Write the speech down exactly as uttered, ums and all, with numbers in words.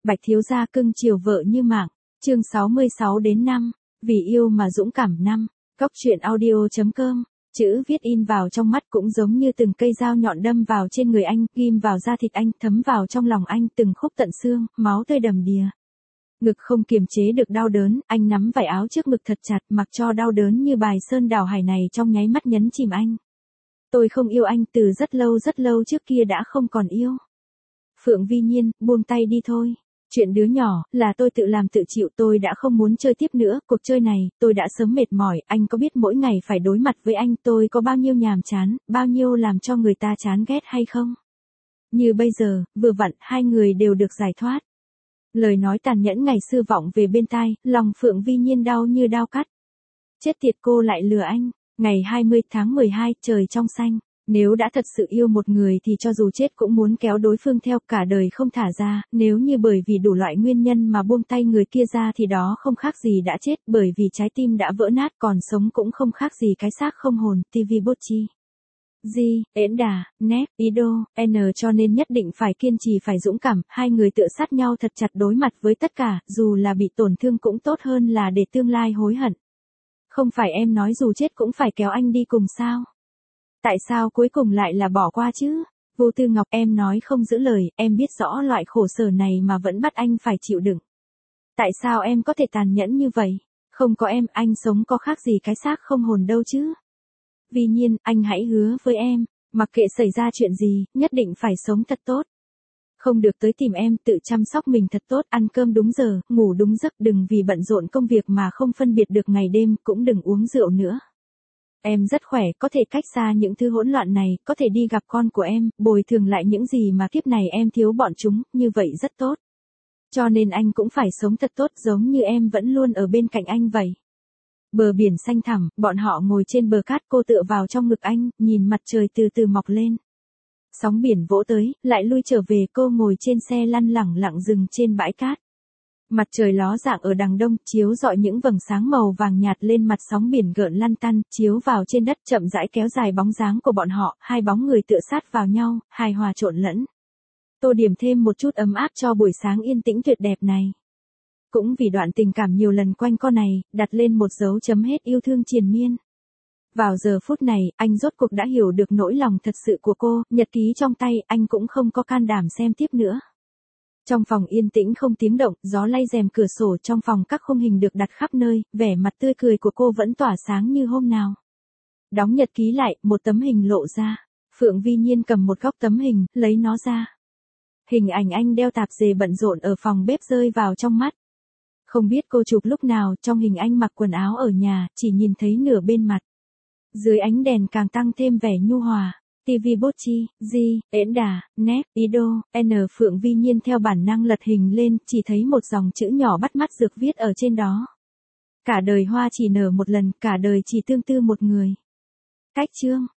Bạch thiếu gia cưng chiều vợ như mạng. Chương sáu mươi sáu đến năm, vì yêu mà dũng cảm năm. Góc truyện audio chấm com. Chữ viết in vào trong mắt cũng giống như từng cây dao nhọn đâm vào trên người anh, ghim vào da thịt anh, thấm vào trong lòng anh từng khúc tận xương, máu tươi đầm đìa. Ngực không kiềm chế được đau đớn, anh nắm vải áo trước ngực thật chặt, mặc cho đau đớn như bài sơn đảo hải này trong nháy mắt nhấn chìm anh. Tôi không yêu anh từ rất lâu rất lâu trước kia đã không còn yêu. Phượng Vi Nhiên, buông tay đi thôi. Chuyện đứa nhỏ, là tôi tự làm tự chịu, tôi đã không muốn chơi tiếp nữa, cuộc chơi này, tôi đã sớm mệt mỏi, anh có biết mỗi ngày phải đối mặt với anh tôi có bao nhiêu nhàm chán, bao nhiêu làm cho người ta chán ghét hay không? Như bây giờ, vừa vặn, hai người đều được giải thoát. Lời nói tàn nhẫn ngày xưa vọng về bên tai, lòng Phượng Vi Nhiên đau như đao cắt. Chết tiệt, cô lại lừa anh. Ngày hai mươi tháng mười hai, trời trong xanh. Nếu đã thật sự yêu một người thì cho dù chết cũng muốn kéo đối phương theo cả đời không thả ra, nếu như bởi vì đủ loại nguyên nhân mà buông tay người kia ra thì đó không khác gì đã chết, bởi vì trái tim đã vỡ nát, còn sống cũng không khác gì cái xác không hồn. ti vi Bocchi. G, Ễn Đà, Nét, Ido, N cho nên nhất định phải kiên trì, phải dũng cảm, hai người tựa sát nhau thật chặt đối mặt với tất cả, dù là bị tổn thương cũng tốt hơn là để tương lai hối hận. Không phải em nói dù chết cũng phải kéo anh đi cùng sao? Tại sao cuối cùng lại là bỏ qua chứ? Vô Tư Ngọc, em nói không giữ lời, em biết rõ loại khổ sở này mà vẫn bắt anh phải chịu đựng. Tại sao em có thể tàn nhẫn như vậy? Không có em, anh sống có khác gì cái xác không hồn đâu chứ? Vi Nhiên, anh hãy hứa với em, mặc kệ xảy ra chuyện gì, nhất định phải sống thật tốt. Không được tới tìm em, tự chăm sóc mình thật tốt, ăn cơm đúng giờ, ngủ đúng giấc, đừng vì bận rộn công việc mà không phân biệt được ngày đêm, cũng đừng uống rượu nữa. Em rất khỏe, có thể cách xa những thứ hỗn loạn này, có thể đi gặp con của em, bồi thường lại những gì mà kiếp này em thiếu bọn chúng, như vậy rất tốt. Cho nên anh cũng phải sống thật tốt giống như em vẫn luôn ở bên cạnh anh vậy. Bờ biển xanh thẳm, bọn họ ngồi trên bờ cát, cô tựa vào trong ngực anh, nhìn mặt trời từ từ mọc lên. Sóng biển vỗ tới, lại lui trở về, cô ngồi trên xe lăn lẳng lặng dừng trên bãi cát. Mặt trời ló dạng ở đằng đông, chiếu rọi những vầng sáng màu vàng nhạt lên mặt sóng biển gợn lăn tăn, chiếu vào trên đất, chậm rãi kéo dài bóng dáng của bọn họ, hai bóng người tựa sát vào nhau, hài hòa trộn lẫn. Tô điểm thêm một chút ấm áp cho buổi sáng yên tĩnh tuyệt đẹp này. Cũng vì đoạn tình cảm nhiều lần quanh co này, đặt lên một dấu chấm hết yêu thương triền miên. Vào giờ phút này, anh rốt cuộc đã hiểu được nỗi lòng thật sự của cô, nhật ký trong tay, anh cũng không có can đảm xem tiếp nữa. Trong phòng yên tĩnh không tiếng động, gió lay rèm cửa sổ, trong phòng các khung hình được đặt khắp nơi, vẻ mặt tươi cười của cô vẫn tỏa sáng như hôm nào. Đóng nhật ký lại, một tấm hình lộ ra. Phượng Vi Nhiên cầm một góc tấm hình, lấy nó ra. Hình ảnh anh đeo tạp dề bận rộn ở phòng bếp rơi vào trong mắt. Không biết cô chụp lúc nào, trong hình anh mặc quần áo ở nhà, chỉ nhìn thấy nửa bên mặt. Dưới ánh đèn càng tăng thêm vẻ nhu hòa. ti vi Bocchi, G, Ễn Đà, Nét, Ido, N. Phượng Vi Nhiên theo bản năng lật hình lên, chỉ thấy một dòng chữ nhỏ bắt mắt rực viết ở trên đó. Cả đời hoa chỉ nở một lần, cả đời chỉ tương tư một người. Cách chương.